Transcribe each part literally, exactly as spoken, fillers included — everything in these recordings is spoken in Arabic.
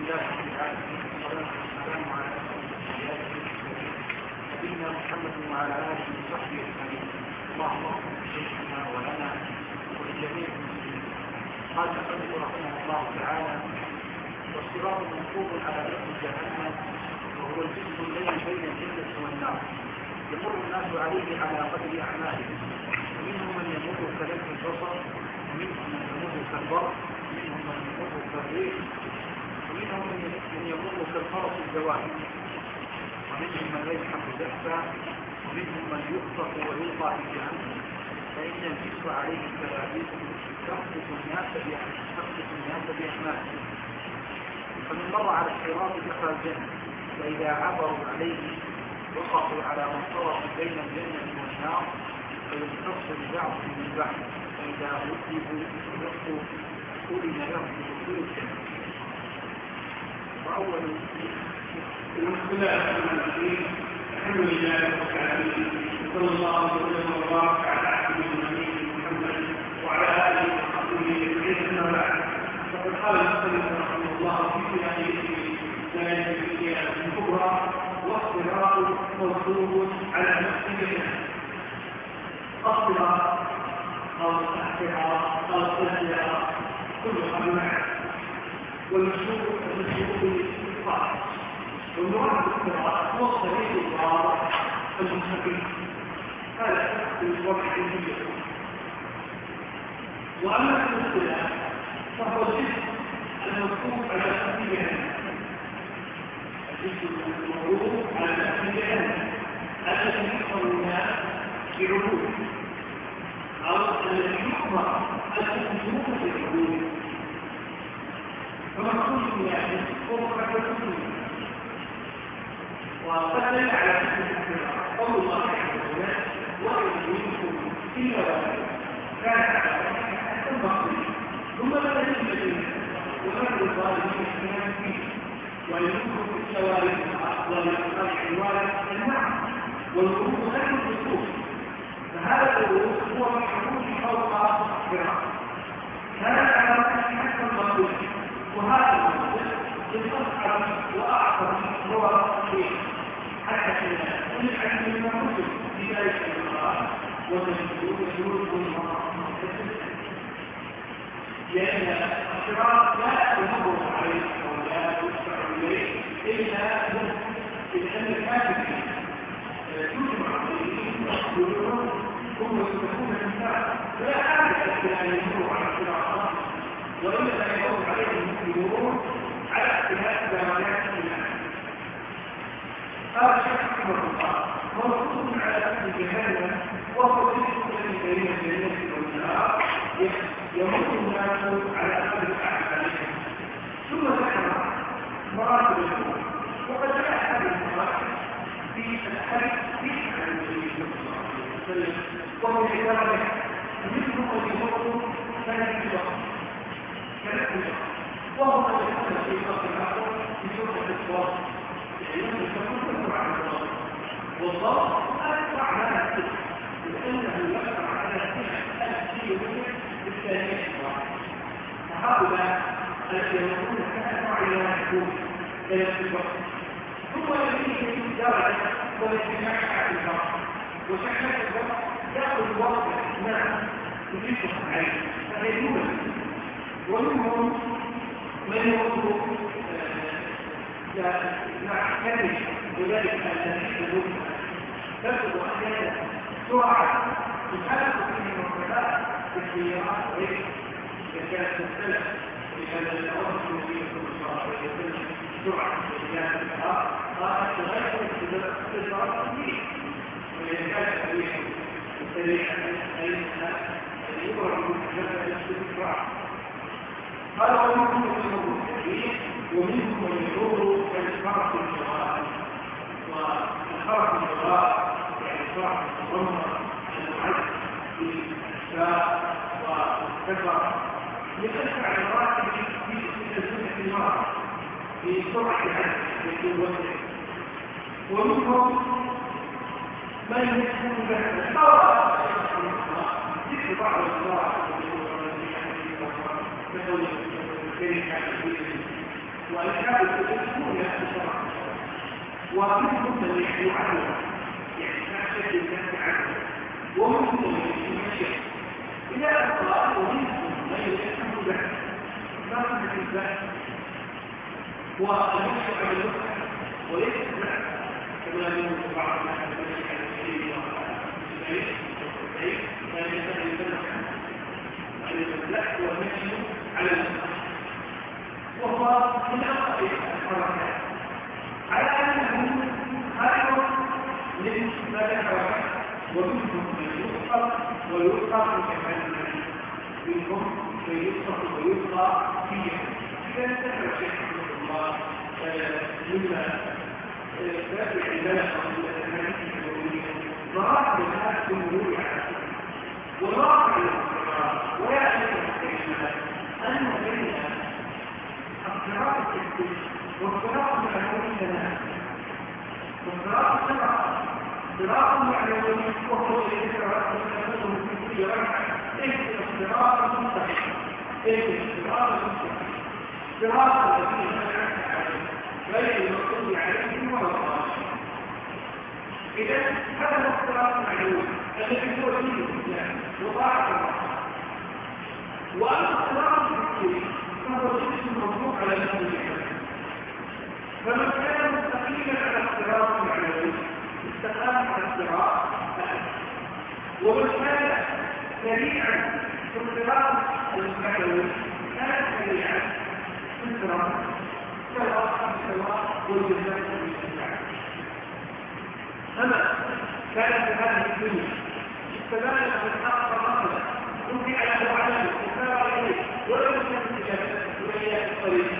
لله رب العالمين والصلاة والسلام على نبينا محمد وعلى آله وصحبه أجمعين. اللهم اغفر لنا ولنا ولجميع المسلمين. قال المؤلف رحمه الله تعالى: والصراط منصوب على متن جهنم وهو الجسم الذي بين الجنة والنار، يمر الناس عليه على قدر أعمالهم، ومنهم من يمر كلمح البصر، ومنهم من يمر كالبرق، ومنهم من يمر كالريح، ومنهم من يمر كالفرس الجواد، ومنهم من يزحف زحفا، ومنهم من يخطف ويلقى في جهنم، فإن الجسر عليه كبابيل تخطف الناس بأعمالهم. فمن مر على الصراط دخل الجنة، فإذا عبروا عليه وقفوا على منطرف بين الجنة والنار فيمتص بعضهم من بعض، فإذا وجبوا يخطوا أذن لهم بدخول الجنة. وأول بسم الله الرحمن الرحيم. الحمد لله رب العالمين، وصلى الله وسلم وبارك على عبده ونبيه محمد وعلى اله وصحبه اجمعين. اما بعد، فقد قال المصنف رحمه الله في كتابه الآية الكبرى: والصراط موصوف على نفسه الصراط او الصراط او الصراط كلها بمعنى، والمشهور المشهور بالصراط، والمراد بالصراط هو الطريق الواضح المستقيم، هذا في الوضع الجديد. واما الاختلاف فهو الجسم الموصوف على نفسه جهنم، الجسم الموصوف على نفسه جهنم الذي يكفر الناس بعبوده، او الذي يكفر الخصوص بعبوده، فمقصود يعني هو كفر. وقد دل على قول الله عز وجل: وإن منكم إلا واحد كان على حتى المقصود ثم لا يجب المدينة وغير الظالمين كمان فيه، وإن منكم في الشوارع والأسفار الوارد النعم، والخروج غير الخصوص، فهذا الخروج هو الخروج فوق الصراط كان على حتى المقصود، وهذا المقصود للأصعب وأعظم هو الشيء حتى ونفعل مما كتب في ذلك المقام وتجدون شروط المقام، لأن الصراط لا يمر عليه ولا يدفع إليه إلا لأن الكافر تجمع عليه يقولون ثم يتكون الإنسان لا حاجة إلى أن يمر على الصراط، وإنما يمر عليه المسلمون على اختلاف درجات الإيمان. هذا الشيء رحمه الله موصوف على أهل جهنم، وهو الجسم الذي بين الجنة والنار يمر الناس على أهل أعمالهم. ثم ذكر مراتب الأمور، وقد جاء هذه المراتب في الحديث في عن النبي صلى الله عليه وسلم، وهو ذلك منهم من يمر كنفس الوقت كنفس الوقت، وهو قد يكون في وقت آخر في سورة الصواب، لأنه يكون عن الله، والله أسرع ما يكتب، لأنه يقع على الأسئلة بالثانية الواحدة. فهؤلاء الذين يكون كأسرع ما يكون كنفس الوقت، ثم يجب درجة والاجتماع على الوقت، وشكل الوقت يأخذ وقت نعم يجب عليه فيكون. ومنهم من يقول نعتمد بذلك الذي يقول تبدو أحيانا سرعة تخالف فيه المرتبات بالسيارات غير إذا كانت مختلفة، لهذا الأمر الذي يكون صلى الله عليه وسلم سرعة الإنسان الأخر قالت تغير الاستدراك فيه، وإذا كانت أبيه مختلفة أيضا يبرع بالجبل الاستدراك. قال: ومنهم من يمر الكثير، ومنهم من يمر كالفرس الجواد، والفرس الجواد يعني فرس الضمر المعد في الأشباه والكفر، يتسع المراتب في تسلسل المرأة في سرعة العدل التي يوسع. ومنهم من يكون له الحرس ذكر بعض الصراحة كقول والكتاب الاسمون يأتي شرعا ومنهم من يحيو عنه يعني ما شك الناس عنه ومنهم من يشك إذا أطلع ومنهم من يشك به ما في البحث والمشي على الوقت وليس البحث كما يقول بعض الناس المشي على الشيء والشيء والشيء لا يسأل البحث عن البحث والمشي على الوقت وهو من أقصى الحركات على أنه خير لإنسان الحركات ومنهم من يوصف ويوصف كمان منهم من يوصف ويوصف فيه إذا انتهى الشيخ رحمه الله مما تابع البلد والأمانية الدولية ضرائب الناس بالمرور على وضرائب الاستقرار ويأتي الكلمات أن بين الصراط التكتيك والصراط المعنوي لنا والصراط السبعة صراط المعنوي وهو الذي يتعرض من كل ركعة اهدنا الصراط المستقيم اهدنا الصراط المستقيم صراط الذين أنعمت عليهم غير المغضوب عليهم ولا الضالين إذا هذا الصراط المعنوي الذي هو دين الإسلام وطاعة الله وأما الصراط التكتيك فهو جسم مطلوب على المسلمين فمن كان مستقيما على الصراط المعنوي استقام على الصراط ومن كان سريعا في الصراط المعنوي كان سريعا في الصراط سواء سواء والجزاء والجزاء أما كان في هذه الدنيا استدل من أقصى مصر رفع له علم وسار إليه ولم يكن إلى الطريق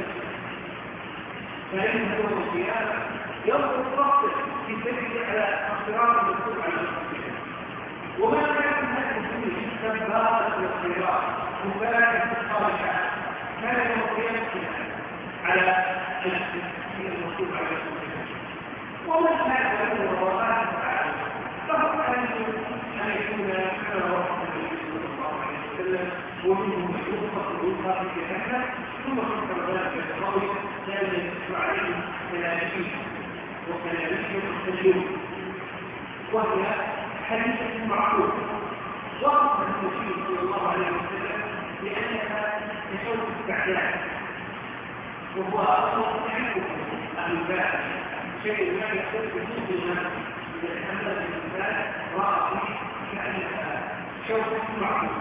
فإنه يوم القيامة ينظر الصبر في سبيل على الصراط المكتوب على المسلمين وما كان من هذه الدنيا سباقة والخيرات مباركة الصالحات كان يوم القيامة على السبيل المكتوب على المسلمين ومن كان له وراءات تعالى فهو أن يكون كما وصف النبي صلى الله عليه وسلم ومنهم من يوصف الوصف في جهنم ثم فكر ذلك القول كان يدفع عليه ملائكه وكلامه مستجيب وهي حديثة معروف وصف النبي صلى الله عليه وسلم لأنها تشوف التعداد وهو أصلا تعرف أهل الباب شيء ما يختلف في الناس إذا تحمل الإنسان رأى فيه كأنها شوف معروف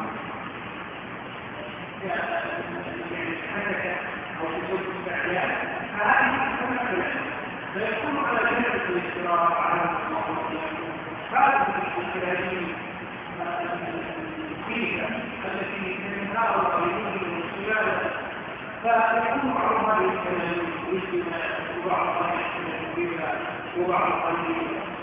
يعني حدث أو تشوف التعداد فهذه تكون فيكون على جانب الاستراحة على الله هذه الاستراتيجية الفيزا التي تنهار عليهم من السلالة فيكون بعض هذه الكلام والاجتماع وبعض هذه الكلام وبعض هذه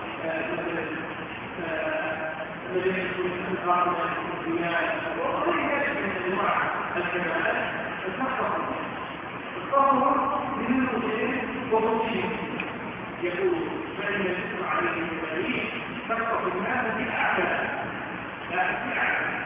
الذين يكون الأنقاض من الديان وغير ذلك من أنواع الكمالات التخصص التصور من المسلمين ومسلمين يقول فإن يسمع عليه المدارين تخصص الناس بالأعلى لا بالأعلى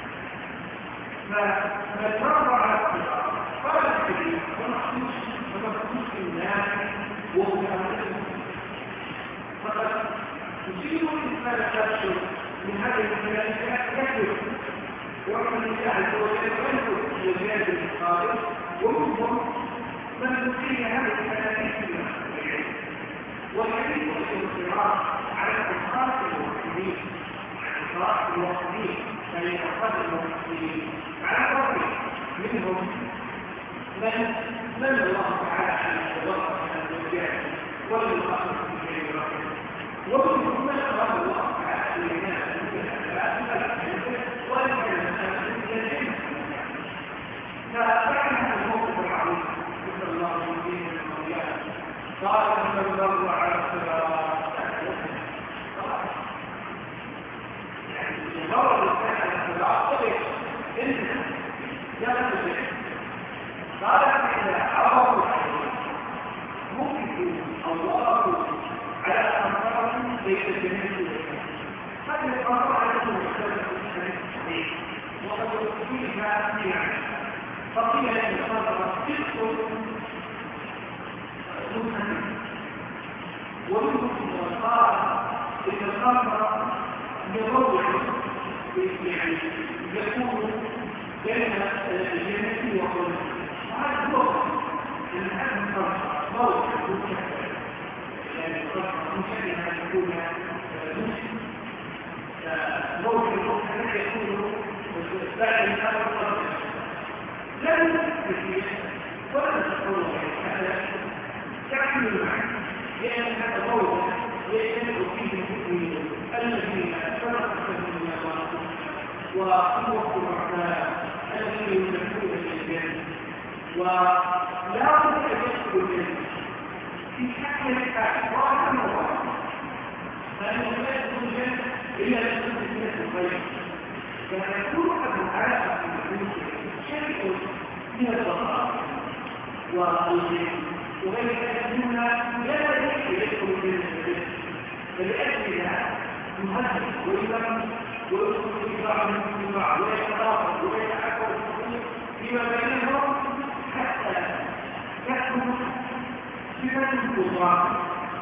فنتربى على الصراط قال الكريم ومخصوص ومخصوص الناس ومخصوص فقد يصيب الإنسان تبشر من هذه الملائكة يكبر ومن الله عز وجل ينفذ وزيادة القادر ومنهم من يقيم هذه الملائكة والحديث والصراط على الأشخاص الموحدين الأشخاص الموحدين يعني الأشخاص الموحدين على قبل منهم من من الله تعالى على الوصف من الوجهات والمخاطر في غير رحمه ومنهم من أراد الله تعالى للناس ولم يكن فكان هذا الموقف العظيم صلى الله عليه وسلم قال من مر على الصراط يعني مر الانسان على الصراط انت لا تدرك قال اذا عرفوا ممكن الله على امر ليس جميل هذا الامر على المختلف الصحيح وقد فيها يعني فقيل ان صدر صدق الآخر يضوع يعني يكون بين الجنة والظلم وهذا هو أن هذا الفرق موضع مشكل يعني الفرق مشكل أن يكون مسلم موضع الذي يكون بعد هذا الفرق لا يمكن ولا تقول هذا تعمل معه لأن هذا موضع يجب فيه المؤمنين الذين فرقوا من الله وقوة الرحمن الذين يملكون الجنة ولا بد أن يدخل الجنة في حق الحال واحد وواحد فإنه لا يدخل الجنة إلا أن يكون الجنة الخير فيكون قد علاقة شيء من الضغط والغير وغير ذلك مما لا يجب يدخل الجنة فلأجل ذلك يهدد ويبني ويدخل في بعض من بعض ويتطاقم ويتعكر فيما بينهم حتى يحكم صفة الكفران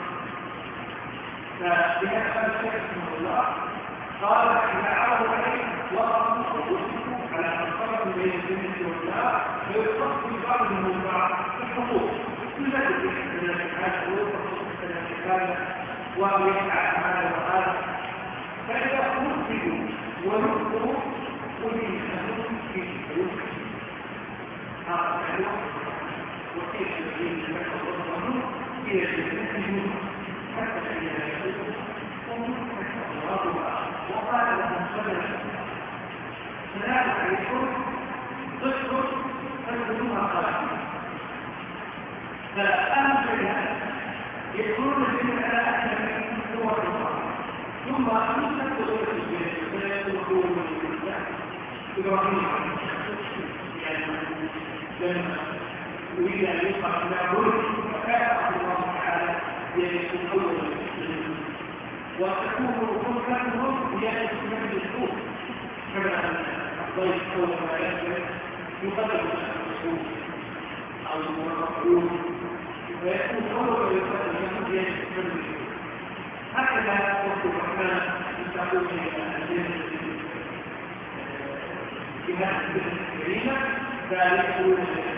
فبهذا الشيء رحمه الله قال إذا عرضوا عليه وقفوا ووقفوا على الفرق بين الجنة والنار ويخص في بعض من بعض الحقوق يزاد من الحاجة ويخص من الحاجة ويسعى هذا وهذا فإذا نفذوا ونفذوا ونفذوا في الحلوك هذا الحلوك وكيف يجب أن يكون هي الجنة حتى إذا يكون وقال لهم صدر سلام عليكم ضدكم فاذكروها خالص فأهم شيء يكون الجنة على أهل هو الله ثم أنت تدخل الجنة فيدخلون من الإسلام إبراهيم يعني لما يريد أن يقع إلى ملك فكان الله تعالى يكون أول المسلمين وتكون ملكهم هي من الحقوق كما أن الضيف أول ما يجب يقدم الرسول أو المرقبون ويكون أول يقدم يجب من الحقوق هكذا وقت الرحمن يستعود إلى الجنة في هذه الجنة الكريمة ذلك هو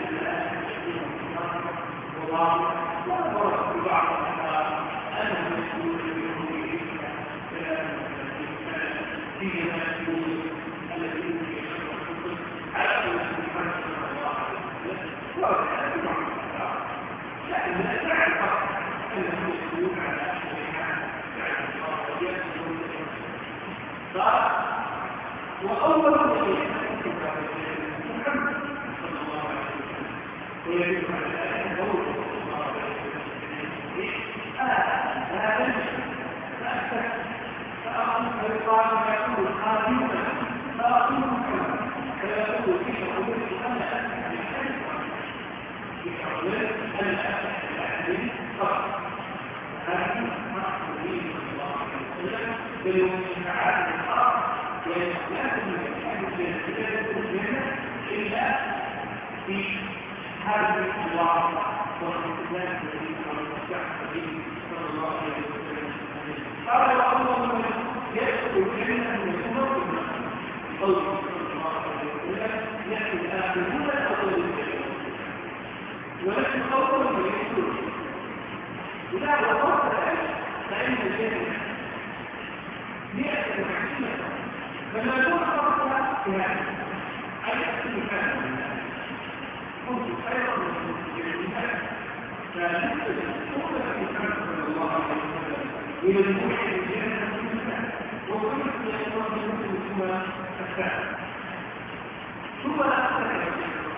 والله لا فرق في بعض الأحوال أنهم يكونون بهم فيما يكون الذين يشركون على أن سبحانه وتعالى لكن لا تعرف أنهم يكونون على وأول شيء محمد صلى الله عليه وسلم ويجب على ذلك دور صلى الله عليه وسلم هذا فأكثر فأقوم بالقرآن فيقول قادمة فأقوم محمد فيقول في حضور أنا أسمع الحديث في حضور أنا أسمع الحديث فقط هذه مقصودين صلى الله عليه وسلم بالمنفعات الأرض لازم الجنة إلا في هذه الواقع والاستثناء الذي المستحق به صلى الله عليه وسلم قال الله من يدخل الجنة من يكون قوله صلى الله عليه وسلم يأتي الآخرون أول الجنة ولكن قوله من يدخل إذا وصلت ذلك فإن الجنة مئة وعشرين فما دون فرصة في هذا أن يأتي هذا كنت خيرا من هذا فنسبة الصورة في محمد صلى الله عليه وسلم إلى الموحد الجنة والإسلام وكل يشترط المسلم ثم الثالث ثم لا أستطيع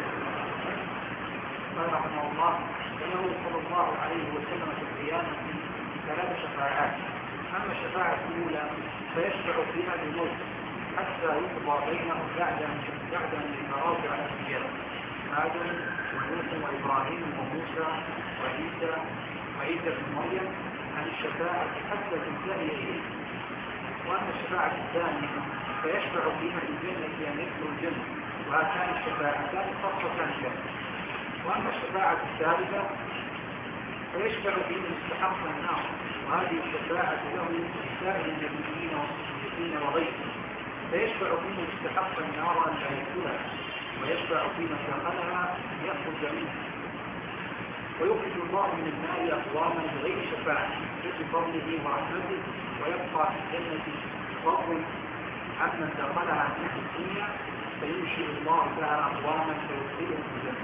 قال رحمه الله أنه صلى الله عليه وسلم في القيامة ثلاث شفاعات أما الشفاعة الأولى فيشفع فيها بالموت حتى يقضى بينهم بعد بعد أن يتراجع الأنبياء آدم ونوح وإبراهيم وموسى وعيسى وعيسى بن مريم عن الشفاعة حتى تنتهي إليه. وأما الشفاعة الثانية فيشفع فيها الجنة أن يدخلوا الجنة وهاتان الشفاعتان خاصتان له. وأما الشفاعة الثالثة فيشفع فيه مستحق النار، وهذه الشفاعة له سائر النبيين والصديقين وغيرهم، فيشفع فيه مستحق النار أن لا يدخلها، ويشفع في من دخلها يخرج منها، ويخرج الله من النار أقواما بغير شفاعة بفضله ورحمته، ويبقى في الجنة فضل عمن دخلها عن أهل الدنيا، فينشئ الله لها أقواما فيدخلهم في الجنة.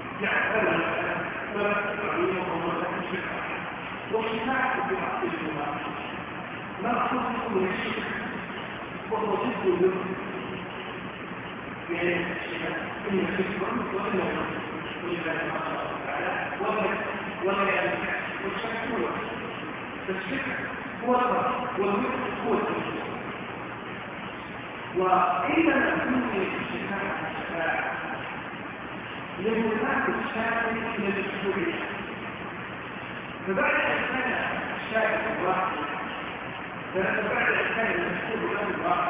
والشفاعة في حق الجماعة ما أخص كل شيء وهو ضد الذنب، يعني إن الشكر وإن ولله ما شاء الله تعالى ولا ينفع والشك هو الشك هو الفرق والذكر هو التشكر. وإذا نسمي الشفاعة الشفاعة لمنافق الشافعي إلى الشكر، فبعد أن كان الشافعي واحد فبعد أن كان المسؤول له واحد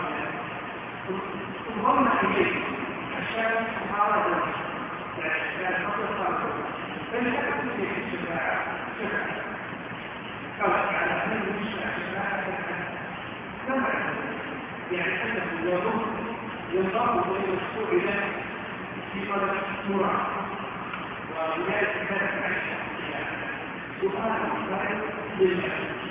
انضم إليه الشافعي خرج يعني مطلقا فلهذا تكون الشفاعة شفاعة قال على أن المشفع شفاعة كما يعني أنه يضم ينضم إلى المسؤول له في قدر مرعى، ولذلك كانت عائشة سؤال الخير لله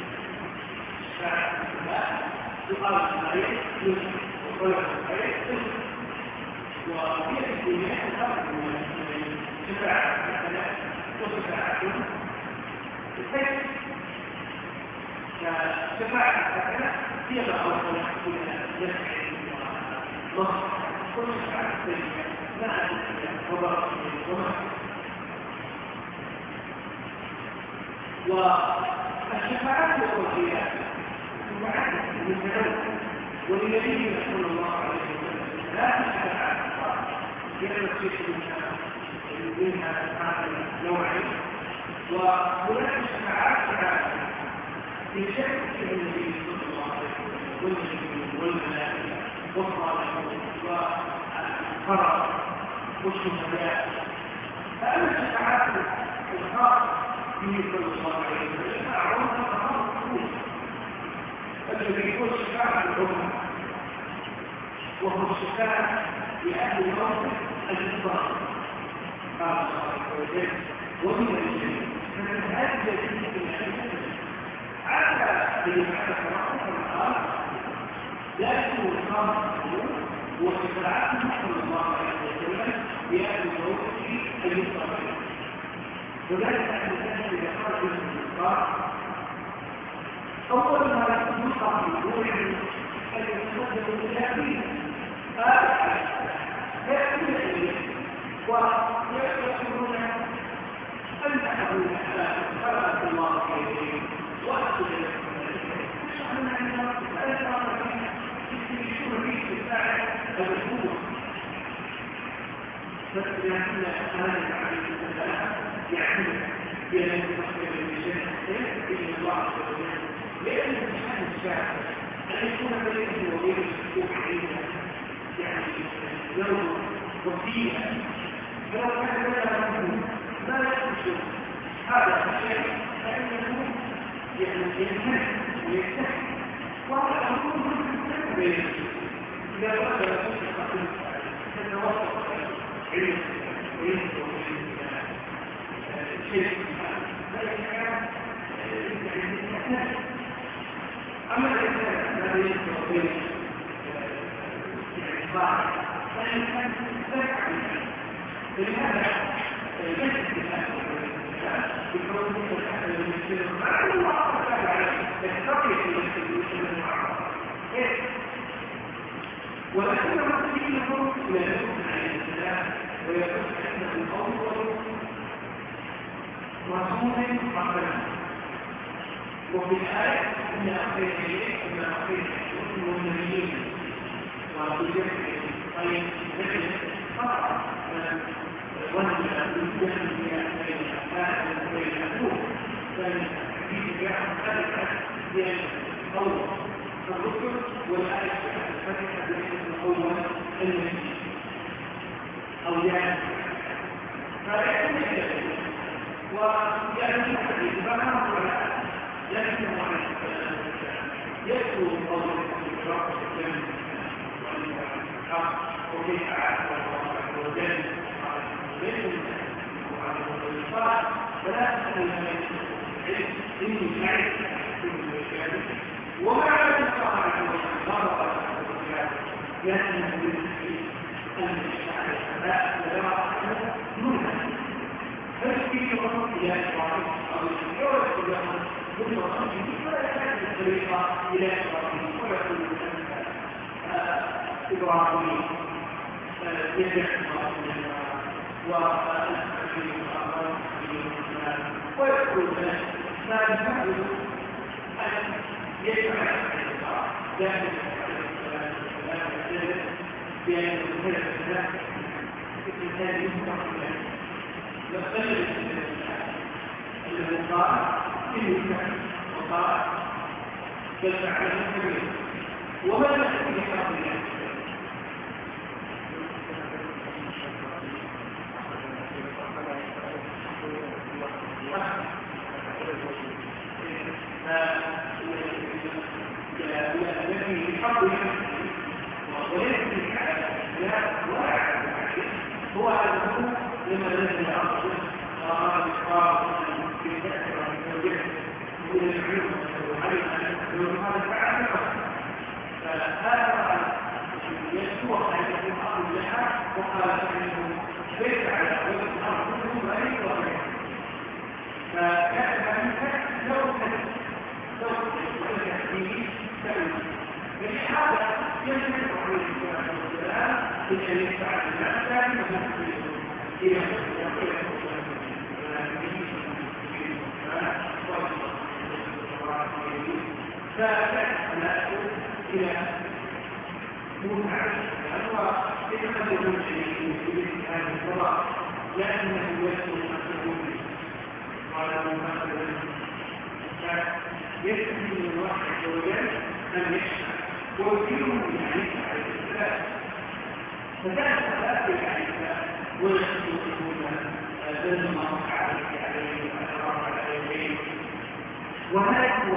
سؤال الخير لله وطلب الخير لله، وهي في الدنيا تفرق من شفاعة الثلاث وشفاعة الخير. فشفاعة الثلاث هي الأول إلى يسعى نصر وشفاعة الثانية لا أدري وبرك ومحر. والشفاعات والوصيات متعددة من تنوع، ولنبينا صلى الله عليه وسلم لا تشفع لأن الشيخ منها هذا نوعين، وهناك شفاعات في شكل النبي صلى الله عليه وسلم والمسلمين والملائكة والصالحين والقرى والشهداء. فأما الشفاعات الخاصة صلى الله عليه وسلم أعرضها تخاف الخروج الذي هو الشفاعة العظمى، وهو الشفاعة لأهل الموت الإفضال قال الله عز وجل ومن الجنة فتتأدى فيه الحديث على ليفعل ربك الآن لكن الخامس وشفاعته صلى الله عليه وسلم لأهل الموت الإفضال. وذلك أن الناس إذا قال جزء الإنقاذ أول ما يلقى في الروح أن يتصدق الإلهي آخر يأتون إليه ويقولون أن أبو الأحلام خلق الله إليه وأسجد لكم أن الناس أثر في شرعي الساعة الأسبوع فإذا كنا هذا عليه السلام يعني بأن يتخذ الرجال بإذن الله عز وجل، لأن الإنسان الشاعر أن يكون بينه وبين الشكوك عيدا يعني يوم وفيها، فلو كان لنا منه ما يخشى هذا الشيء فإنه يعني ينتهي ويستحي وهذا أمر مهم بينه. إذا وجد نفسه قبل تتوسط علم وينتهي أما الإنسان الذي يذكر به الإخبار فالإنسان ذكر لهذا ليس الإنسان بكون الحسن المسلم مع الله تعالى عليه يستطيع في المسلم المعرض ولكن المسلمين هم لا يكون عليه السلام ويكون عنده الأول رسول قبله. وفي الآية إن أخير إليه إن أخير إليه والنبيين وبجمع طيب ذكر فقط ونجد الجهل بين الأفعال وبين الحقوق فالحديث جاء مختلفا بين القول الرسل والآية الفاتحة بالاسم الأول النبي أو يعني فلا يكون ويعني فنعم على لكن يذكر قول الرب الجنة والحق وكيف أعاد الله عز وجل على المسلمين وعلى الإنسان فلا تسأل من إني سعيد في المشاهد وما على الله عز وجل ضرب لأنه بالنسبة أن الشعر السماء ولا أحد منها فالكيف يقول إلى إبراهيم أو يقول إلى مطلقا ولا يحتاج الطريقة إلى إبراهيم ولا يقول إبراهيم يجب ويقول ما يفعل أن يجمع ذلك بأن يكون الإنسان الإنسان يمكن يختلف الذي قال إنه وقال بل فعله كبير وما يحتاج لحرب الله الذي يحب وليس هو أنه لما نزل عرضه قال بإقرار في تأثير من الوجه وإلى العلم وعلم أن هذا فعل فهذا يسوع أن يكون أمر لها وقال أنه ليس على وجه الأرض كله وليس وغيره فكان منك لو كان لو كان فيه تأويل فلهذا يجب عليه الصلاة والسلام بأن يفعل الناس كان إلى فأنا أقول إلى متعب أنه إذا يكون شيء في هذه الصلاة لأنه يسر مسؤول قال مثلا يكفي من الله عز وجل أن يشفع ويمكنهم من عليك عليه السلام فذلك فأكل عليه السلام ويحسنون ذنب الله عليه عليه وأشرف على يديه وهذا هو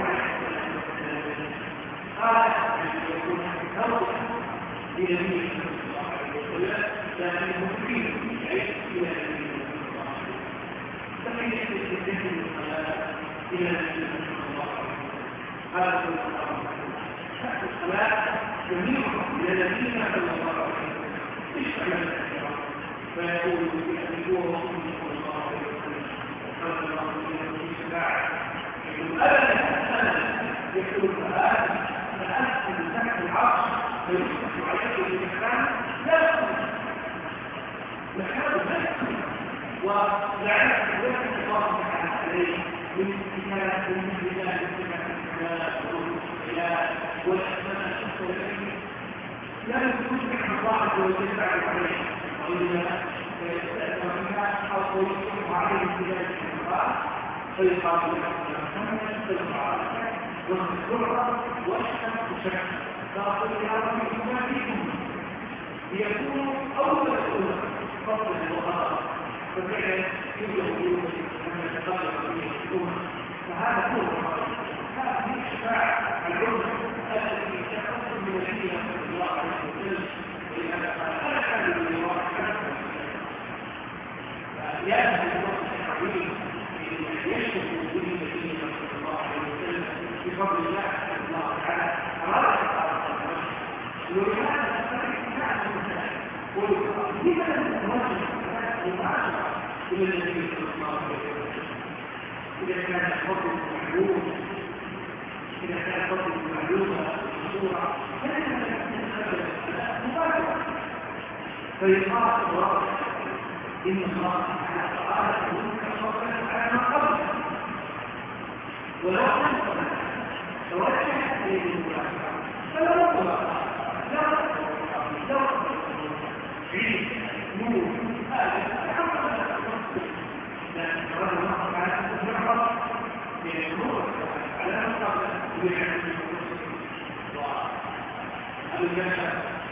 قال أن يكون توبة لنبيه صلى الله عليه وسلم لأنه فيه يعيش إلى النبي صلى الله عليه وسلم فمن يحدث الذكر الصلاة إلى النبي صلى الله عليه وسلم هذا هو الله تحت الصلاة جميع إلى الذين صلى الله عليه وسلم اشتغل الأسرة فيقول يحدثوه صلى الله عليه وسلم وقال الله عليه وسلم يقول أبدا أنا يقول فهذا فأنت من تحت العرش ويصبح عليك المكان لا يكون مكان لا يكون ولعلك ذلك الله تعالى عليه من كتاب ومن بلاد السماء والإله والأسماء الشخص والأسماء لا يكون نحن الله عز وجل بعد عليه وإنما فيستأثر منها أو يصبح عليه بلاد السماء فيقال له محمد فيقال والذرة والشمس شمس فأقول يا رب ما فيكم ليكونوا أول أولى فضلا وغرضا فبعد يبدأ يوم أن يتقرب فيه الأمة فهذا هو الغرض هذه الشفاعة العلمة التي تخص من نبينا صلى الله عليه وسلم ولهذا قال أنا حامل من الله حمد فيأتي الوقت الحبيب يشرف به نبينا صلى الله عليه وسلم بفضل الله الله تعالى أراد تعالى ولهذا أستطيع نعم المسائل ولماذا نتوجه المعاشرة إلى النبي صلى الله عليه وسلم إذا كان الفضل معلوم إذا كان الفضل معلومة مشهورة فلن نتخذ مباشرة فيقال الله إن الله تعالى منك فضلا على ما قبل ولو كان توجه إليه المباشرة فلا رضا لا لا عيد نور هذا الحمد لكن رضا الله تعالى أن يحفظ من النور على مقابل بالحمد والبشر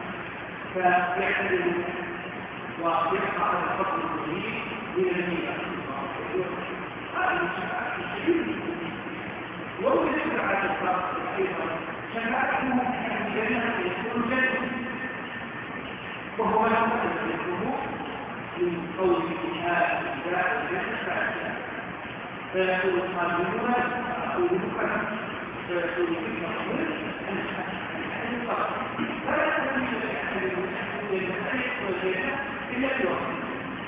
فيحتل ويقع على الفضل المجيد من المياه هذه الشفاعة الكبيرة ولو يشفع على الفرق أيضا شفاعته من الجنة يكون جنة وهو لا يمكنه من قول هذا الجاء الجنة فيقول القادمون أقول لكم فيقول لكم فلا يمكن أن يكون الجنة إلا اليوم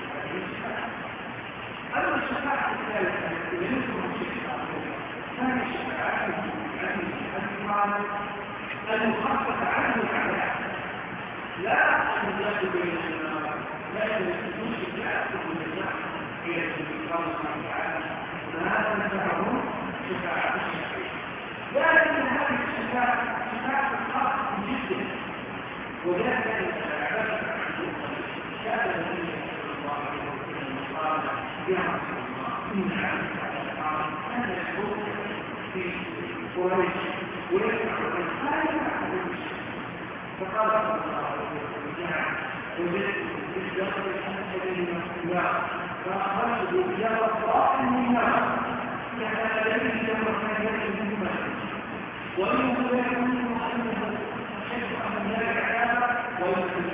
أما الشفاعة الثالثة التي يمكن الشفاعة هذه الشفاعة التي المخففة عنه العذاب لا أن يأخذ بين النار لكن يمكن لا يأخذ من النار هي الله سبحانه وتعالى فهذا نفعه شفاعة الشفاعة لكن هذه الشفاعة شفاعة خاصة جدا وذلك العبادة كان النبي صلى الله عليه وسلم قال يا رسول الله إن عليك على الطعام أن يشعر في قريش ويسمع لا يفعل الشيء فقال صلى الله عليه وسلم نعم وجدت في الدخل الحمد لله فأخرجه إلى رفاق من النار كان لديه مرتين منهما وإنه لا يكون أنه أشد أن ذلك عذابا ويمكن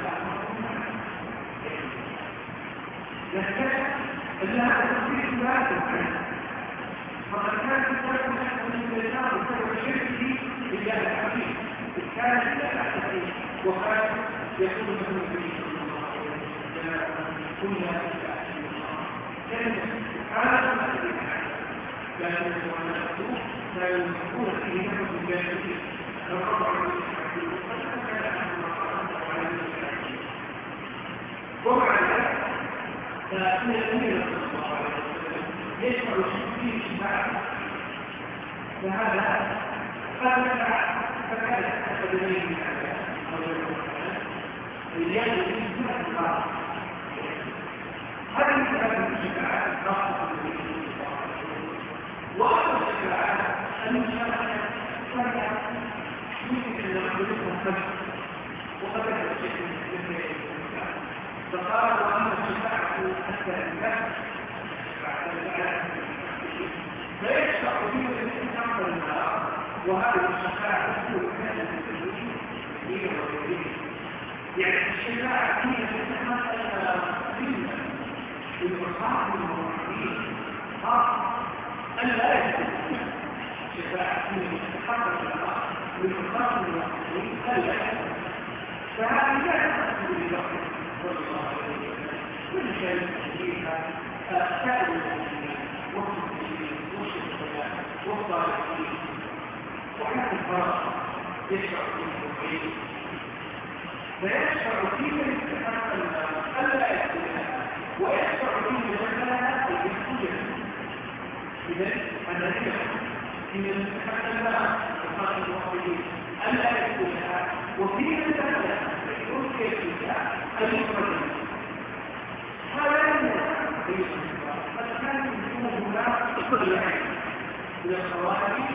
يحتاج أن هذا التصديق لا تفعل فقد كانت الفرق من الإنسان بسبب شركه بالله الحكيم كان لا تحتاج وكان يكون له النبي صلى الله عليه وسلم كنا كان هذا كان يقول لا يمكن فيه نفس الجاهليه فقطع ومع ذلك فإن الأمير صلى الله عليه وسلم يشعر فيه شفاعة فهذا فكان أكاديميا من هذا الرجال الذي يمكن الخاص هذه الشفاعة الشفاعات الخاصة بالنبي صلى الله عليه وسلم وأما الشفاعات المشاركة فهي يمكن أن نقولها خمسة وقد ذكر الشيخ من فقال وأما الشفاعة الثالثة فيشفع فيه الإنسان من النار وهذه الشفاعة تكون كانت هي وغيرها يعني الشفاعة هي تتمثل فينا بالمصاحب الموحدين خاصة أن لا يكون شفاعة فيه تتحقق الله بالمصاحب الموحدين لا يكون فهذه لا تأخذ بالله صلى الله عليه وسلم كل شيء فيها سائر المسلمين والمسلمين والشهداء والصالحين وحتى الفرق يشفع فيه الخير فيشفع فيه الاستحقاق الا يكونها ويشفع فيه مثلها الاسكوجه اذا النتيجه ان الاستحقاق الله وخاصه الموحدين الا يكونها وفيه مثلها يمكن فيها المفرد هذا يمكن قد كان يكون هناك كل عين من الخوارج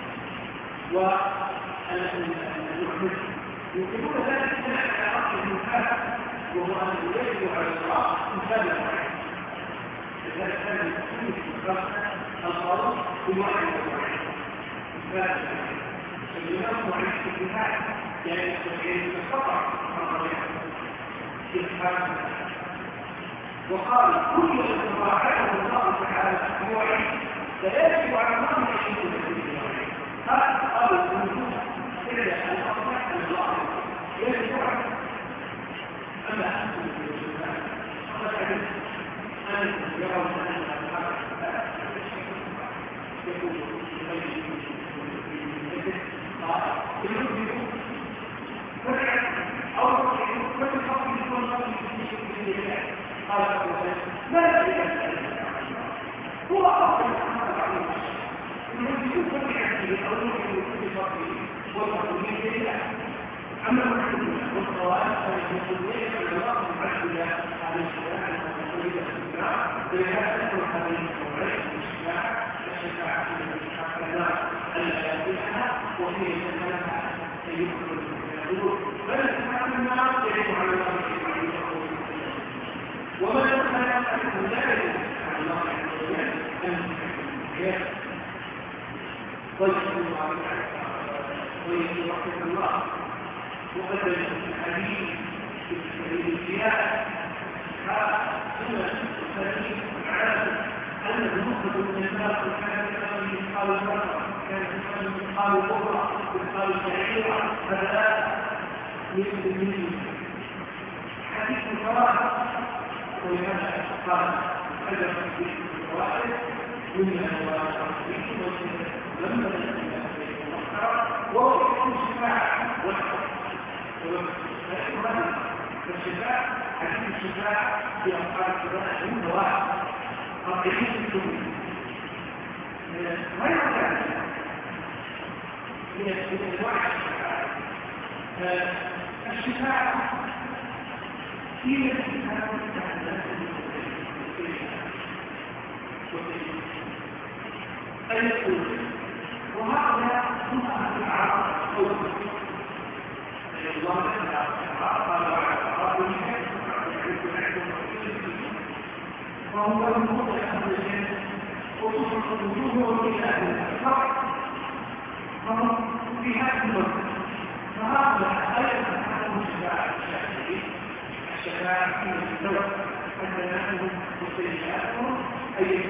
والمحمد يمكنون ذلك على أصل المكان وهو أن يجب على الصراط مثال واحد لذلك كان يكون في الخارج بواحد واحد مثال فاليوم معين في النهاية يعني يستطيع عن طريقه في الحال وقال كل استطاعته الله تعالى نوعي فيجب على الله ان يكون به هذا قال الوجود الا ان اصبح الله يجب على اما انتم في الوجود فقد علمت انتم يرون ان الحق يكون قال الوجود فرع او كل حق يكون الله في الله قال لا يجب هو أفضل محمد عليه الوجود يكون بحجه أو يكون بفضله والمسؤولين لله أما المسؤولين والصواب فالمسؤولين الله محددة على الشفاعة المسؤولية الشفاعة ولهذا تكون هذه الموعظة الشفاعة الشفاعة التي حقنا ألا يأتيها وفيه سنتها سيدخل الحدود بل سبحانه النار يجب على الله ومن يتخلق عنه ذلك عن الله عز وجل أن الحياة ويسأل الله ويسأل رحمة الله وقدم الحديث في الانتهاء سنة الحديث العالم أن المخرج من الناس كان يسمى مثقال البقرة كان يسمى مثقال البقرة مثقال الشعيرة هذا مثل من حديث الفرائض ولهذا قال حجر في الفرائض مما هو لما وهو الشفاعة والحق فالشفاعة حديث الشفاعة في أفعال الشفاعة من واحد أربعين الكل ما يعتبر من أنواع الشفاعة الشفاعة هي الشفاعة أي يقول وهذا هم أهل العرب قول الله تعالى قال وعلى فهو الموضع أهل الجنة وخصوصا وجوهه إلى أهل الحق فهم في هذا الوقت فهذا أيضا عنه الشفاعة الشافعي الشفاعة في الزوج حسناتهم وسيئاتهم أي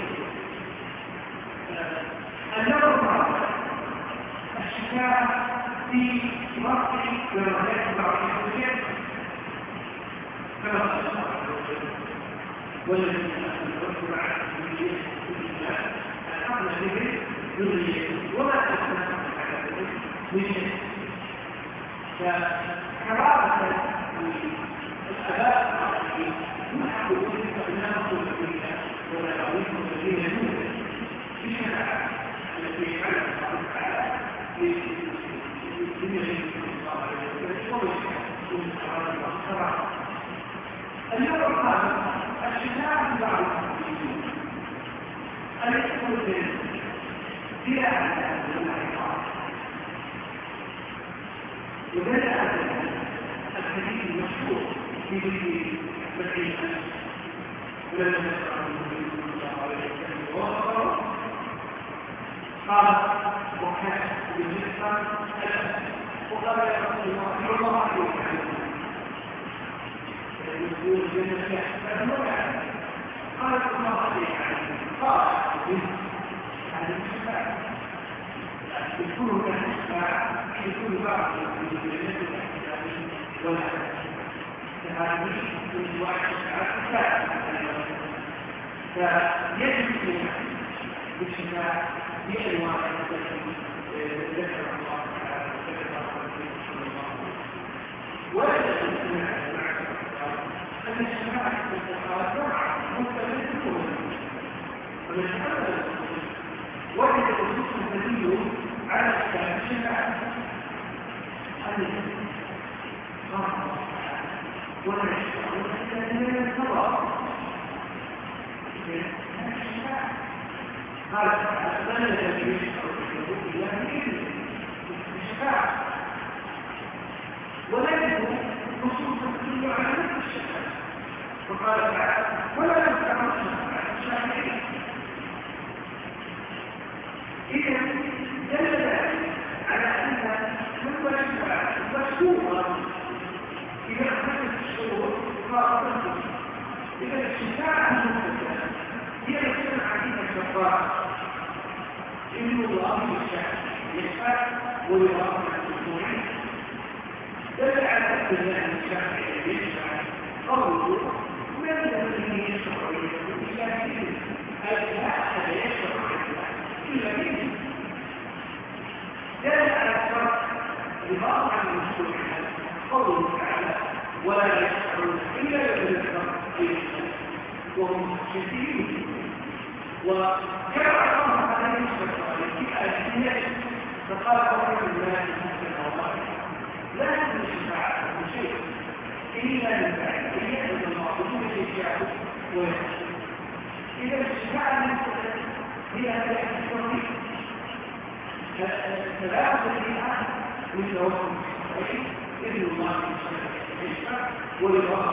النظر الرابع الشفاعة في رفع درجات بعض الزوجات كما قال الله عز وجل والذين آمنوا مع ذريتهم كلها ألحقنا بهم ذريتهم وما ألحقنا من شيء فكرامة الآباء العربيين نحن استخدام الذين ولا يعرفون الذين يموتون بشفاعة التي يفعلها الله تعالى للدنيا الله عليه وسلم اليوم الخامس الشفاعة في بعض المسلمين الاسم الثاني في أعلى العقاب وبدأ الحديث المشهور في ذكر مسيح ولما نسمع النبي صلى الله عليه وسلم وصفه قال وكان بالنسبة وقال يا رسول الله الله عليه وسلم يقول الجنة فأنه قال الله عليه قال هذه الشفاعة يكون كان الشفاعة يكون بعض من الجنة ولا فهذه من واحد الشفاعة فيجب بالشفاعة بأنواع التي ذكر الله تعالى وذكر رسوله صلى الله عليه وسلم ولا أن الشفاعة والشفاعة نوعا مختلفة ونشهد وجد النصوص الدليل على الشفاعة أن قال ولا يشفعون إلا لمن ارتضى قال من الذي يشفع إلا بإذنه الشفاعة ولكن نصوص تدل على نفس الشفاعة وقال تعالى ولا ينفع الشافعين إذا دل ذلك على أن من الشفاعة مشروطة إذا أخذت الشروط خاصة إذا الشفاعة المختلفة هي مثل عديد الشفاعة إن الله يشفع ويرام المسؤولين دل على أن الشافعي يشفع قوله من الذي يشفع إلا بإذنه أي لا أحد يشفع إلا بإذنه دل على الفرق لبعض عن المسؤولين قوله تعالى ولا يشفعون إلا بإذنه وهم كثيرون وجاء الله عليه الشفاعة في آية فقال قول الله لا يمكن الشفاعة شيء إلا لله إلا المعبودون يشفعون ويشفعون إذا الشفاعة هي هذه الشفاعة ثلاثة فيها من توكل الشفاعين إذن الله يشفع ويراه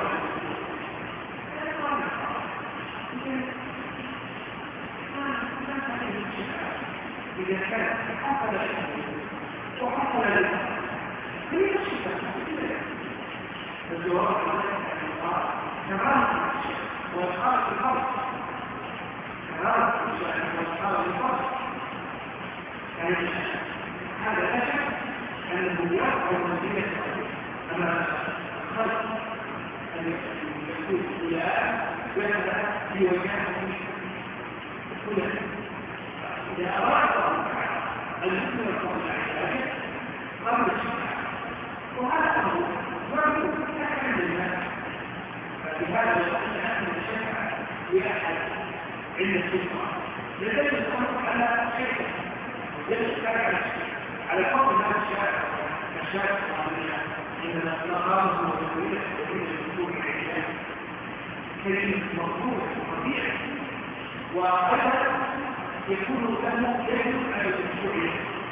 الجواب كمان وإدخال في الفرق كمان وإدخال في الفرق يعني هذا لا شك أنه يرفع المدينة أما الخلق أن يكون إلى ويبدأ في وجهه كلها إذا أراد أن يكون الفرق على قبل الشرع وهذا هو ورد عند الناس فبهذا الوقت أن الشرع يأحد عند السلطة لذلك الأمر على شيء يجب على فضل هذا الشارع الشارع إنما نقامه وتقويله وتقويله الدكتور العيشان كلمة مطلوب وطبيعي وأيضا يكون له يجب على الدكتور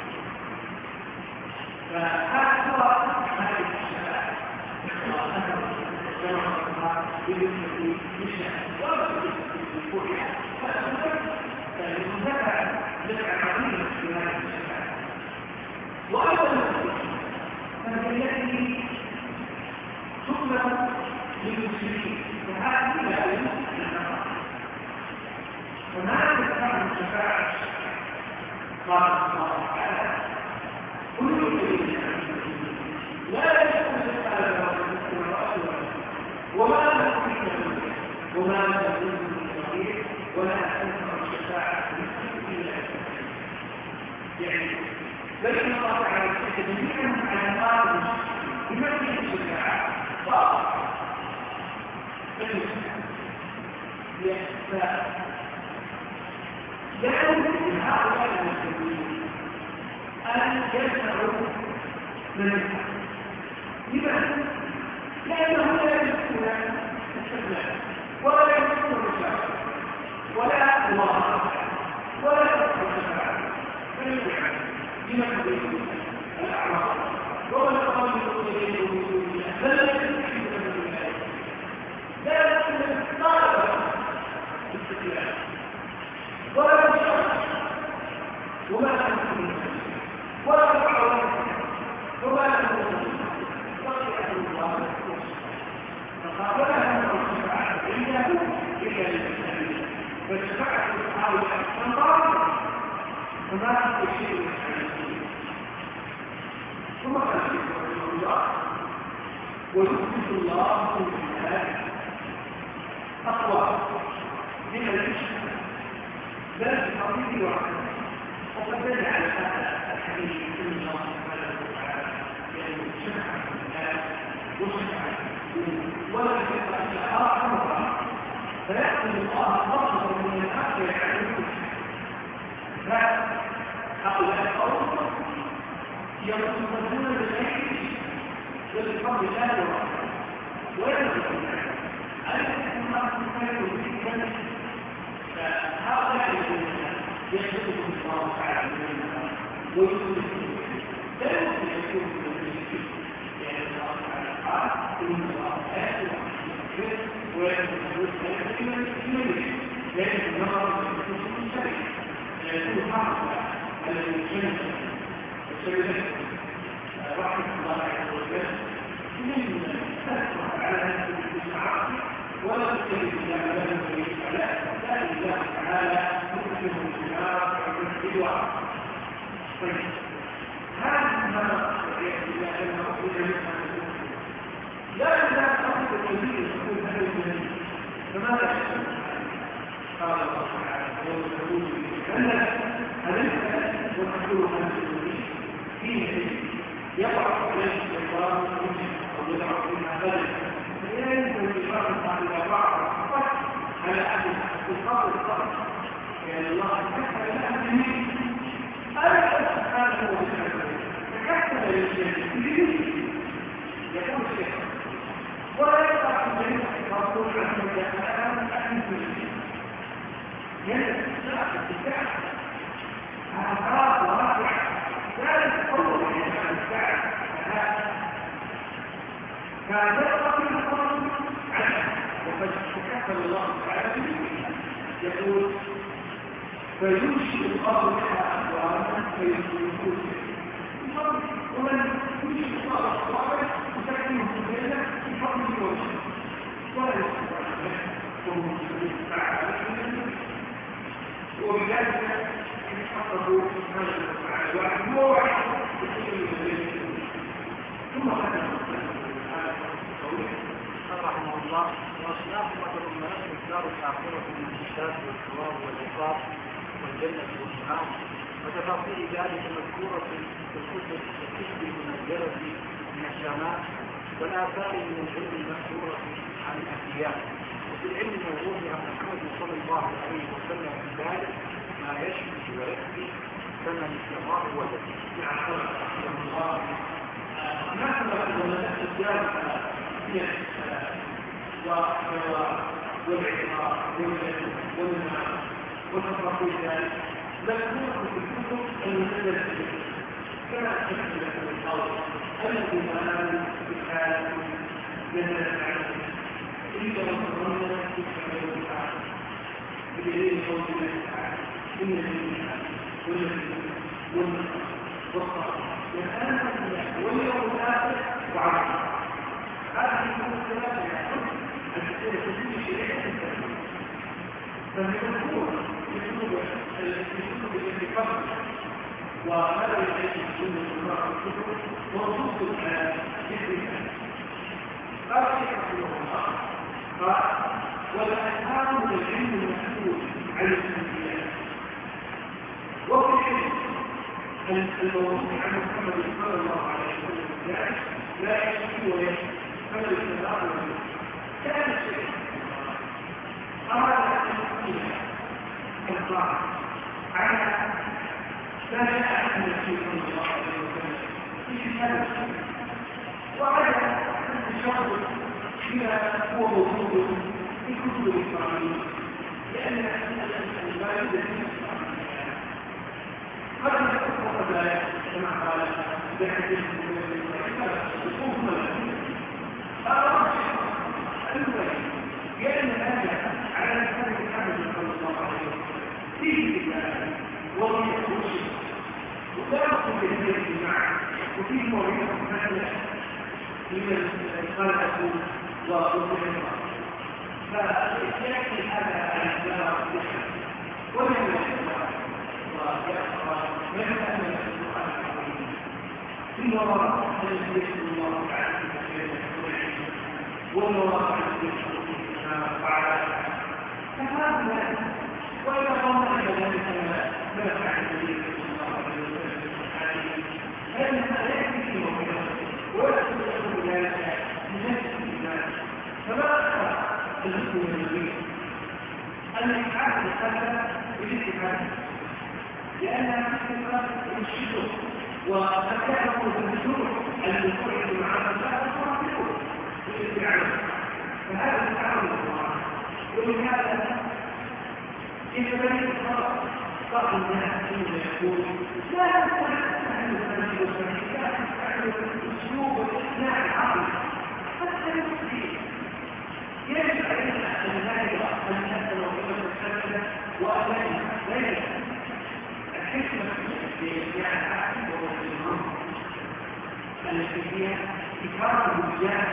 فهذا هو هذه الشارع وأنه يجب في مشاهد وأبدا في الدكتور فالمدفع دفع عظيم في هذا الشارع وأيضا فالتي تطلب للمسلمين وهذه لا يمكن أن نقع وما يتبع الشفاعة قال الله تعالى كل شيء لا يكون على وما نقول وما نقول بالصغير ولا تنفع الشفاعة إلا يعني لكن الله تعالى يتكلم عن القادم بمثل الشفاعة واضح لا يمكن هؤلاء المسلمين أن يسمعوا من الحق لماذا؟ لأنهم لا يمكن الاستقلال ولا يمكن الرسالة ولا الله ولا يمكن الشفاعة لما تدريب الأعراض ولا تقام بالوصولين والوصولين بل لا يمكن الوصولين لا يمكن الطالب باستقلال ولا بالشرط وما تنسل ولا تفعل وما تنسل فقابلها أنه الشفاعة إلا إلا للإسلامية فالشفاعة تحاول أن تنظر فما تشير ثم قال الله ويثبت الله في الحياة أقوى من الإشهاد بل بقضيه واحد وقد دل على هذا الحديث من الله سبحانه وتعالى لأنه شفع الناس وشفع ولا يشفع الآخر مرة فيأخذ الله أكبر من الآخر يعلمه هؤلاء القوم يتصدون بالخير والفضل لا يرى ويرى أن يكون خير جدا فهؤلاء الذين يشهدهم الله تعالى ويؤمنون لا يمكن أن يكون بالخير لأن الله تعالى قال إن الله لا يشهد ويشهد ويشهد لكن النظر يكون شريك يكون حقا الذي يجنب الشريك رحمة الله عز وجل من تسمع على نفسه بالمعاصي ولا تستجد إلى مدام ويفعل لا لله تعالى مكتب الجنار والدعاء طيب هذا ما يأتي إلى أن نقول منها لا يزال أصل الوزير يقول هذا الجنين فماذا يحصل؟ قال الله تعالى ويقول أن أليس وتقول هذا الوزير فيه يقع عليه الشيطان أو يدعو فيها ذلك فينزل الشيطان على بعض على أهل الخطاب الصالح لأن الله كفر لها جميع أليس سبحانه وتعالى فكفر للشيطان يكون الشيطان ولا يقع في الجنة مطلوب عنه الجهنم أحد المسلمين يجب الساعة الساعة أعراض ورافع لا يتطور إلى الساعة كان يقع في القرآن عنه وقد تكفل الله تعالى يقول فينشئ الله لها أقواما فيسلكون ومن ينشئ الله أقواما يسكنهم في الجنة وهم وبذلك يتحققوا هذا الواحد هو واحد ثم ختم رحمه الله. واصناف تضمنته الدار الاخره من الحساب والثواب والعقاب والجنه والنار، وتفاصيل ذلك مذكوره في الكتب الكتب المنزله من السماء والاثار من العلم المأثوره عن الانبياء، وفي العلم موضوعها محمد صلى الله عليه وسلم في ذلك ما يشفي ويكفي كما استطاع وجد. نحن لما نحتاج هي والعقاب والنار والتفاصيل ذلك مذكورة في الكتب المنزلة كما تكتب في القول الذي مآل بحال نزلت عنه إلا وتظن تكتب تعالى بدليل قول الله تعالى إن الذين والذين والنصر والصالح والآن واليوم الآخر وعرض هذه الثلاثة يحب أن تكون كل شريعة تكتب فالمذكور يكتب يكتب بالاتفاق وهذا يحب سنة الله الكتب ونصوص على ذكر قال رحمه الله قال والأنهار من العلم المحمود على الأنبياء وفي العلم الموضوع عن محمد صلى الله عليه وسلم لا يشفي ويشفي كما الاستدراك والنصوص كان الشيء أراد أن يكون الطاعة على ما جاء عن النبي صلى الله عليه وسلم في كتاب وعلى أن الشرط بما هو موجود في كتب الإسرائيلية لأن الإسرائيلية التي قد يكون ذلك كما قال بحديث الحكم قال لأن هذا على لسان محمد صلى الله عليه وسلم فيه كتاب وفيه كتب وتعرف بالبيت معه وفيه موعظة مثلا من الخلق والظلم فيأتي هذا الإسلام ومن الإسلام ويقرأ من أن القرآن العظيم ثم وراء الذي يسأل الله تعالى والوراء الذي وعلى فهذا وإذا قمنا إلى ذلك ما فعل النبي صلى الله عليه وسلم فإن هذا يكفي في موقعه ولا تدخل ذلك من نفس الإيمان فما أخبر الرسول النبي أن الإسعاد الخلفة بالاتفاق لأنها تستطيع الشكر وتكافؤ بالنشور المفرد مع الفلاح والمعروف بالاستعانة فهذا التعاون القرآن ولهذا إذا بني الخلق بعض الناس حين يقول لا تستعمل الفرد والفرد لا تستعمل الأسلوب والإقناع العقلي حتى يصير يجب علينا أن نعرف أن نحن وقفة الحسنة وأن لا الحكمة يعني عقل والإمام التي فيها إكرام الرجال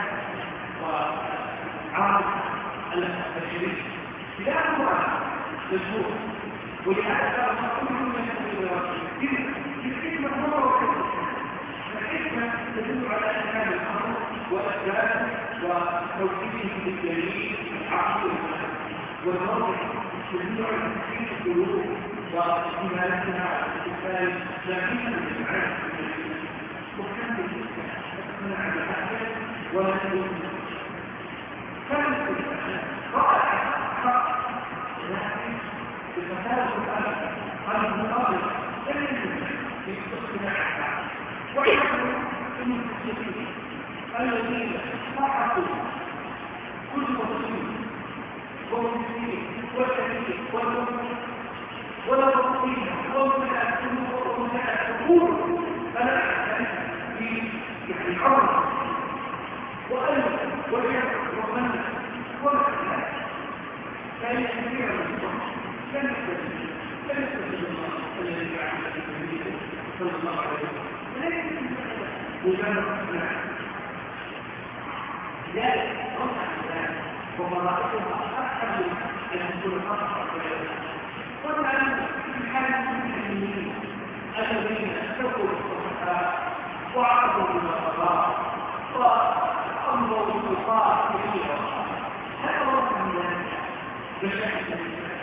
وعرض البشري لا هو مشهور ولهذا كل من يقول الحكمة مرة وحكمة الحكمة تدل على أحكام الأمر وأسبابه وتوجيهه بالدليل العقل والموضع تدل على تحقيق القلوب واستمالتها واستقبال لكنها بالعكس وكان بالإسلام تكون على الأحكام ولا تكون كانت بالإسلام رائع حق لكن بفتاة الأمر قال المقابل لم يكن يستقبل أحكام ويحكم المتسلسلين الذين صححوا كل تفصيل والمسلمين والكثير والمسلمين ولا تفصيل والمتأكدين والمتأكدون فلا في يعني عرض وألف وجهة ومنع والخلاف لا يستطيع الصح لا يستطيع لا يستطيع الله الذي جعل في النبي صلى الله عليه وسلم لا يستطيع مجرد اقناع لذلك رفع الإسلام ومراحلها أكثر من أن يكون خطأ وتعلم في حالة المسلمين الذين اتقوا الصحراء وعرفوا بالقضاء وأمروا بالقضاء كثيرا هذا وقت من ذلك بشكل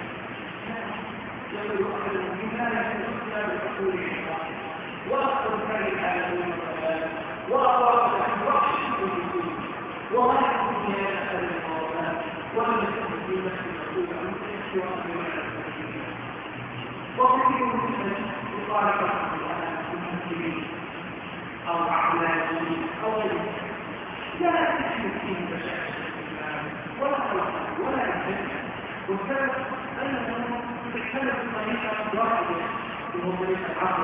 يقول أحد لماذا الإسلام يقول الحقائق وأكثر كان العالمين وأقوى لكن وحش الوجود وما يكون في هذا الموضوع ولم يكن في نفس المسؤول عن سواء وكثير من يطالب المسلمين أو عقلانيين أو غيرهم لا تحدث فيه مشاكل ولا خلق ولا إنسان والسبب أنه تتكلم بطريقة واحدة وهو طريقة العقل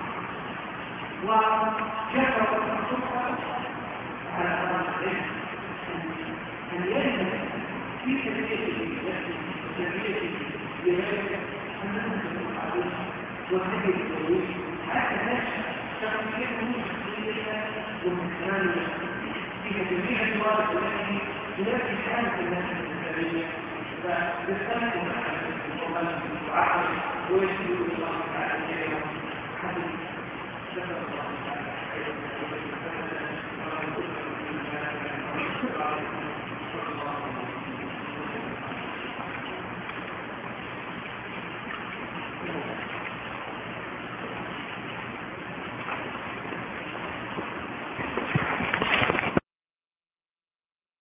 وكثرة الصدقة على أمر العلم أن يجب في تربيته وتربيته لذلك أنه تكون عليه وهذه التوجيه حتى نشأ شخصيته شخصية ومن خلال في تجميع الوارد التي تنفي حالة الناس الإنسانية فيستمتع بالقرآن وعقل ويسير الله تعالى إليه حتى شكر الله تعالى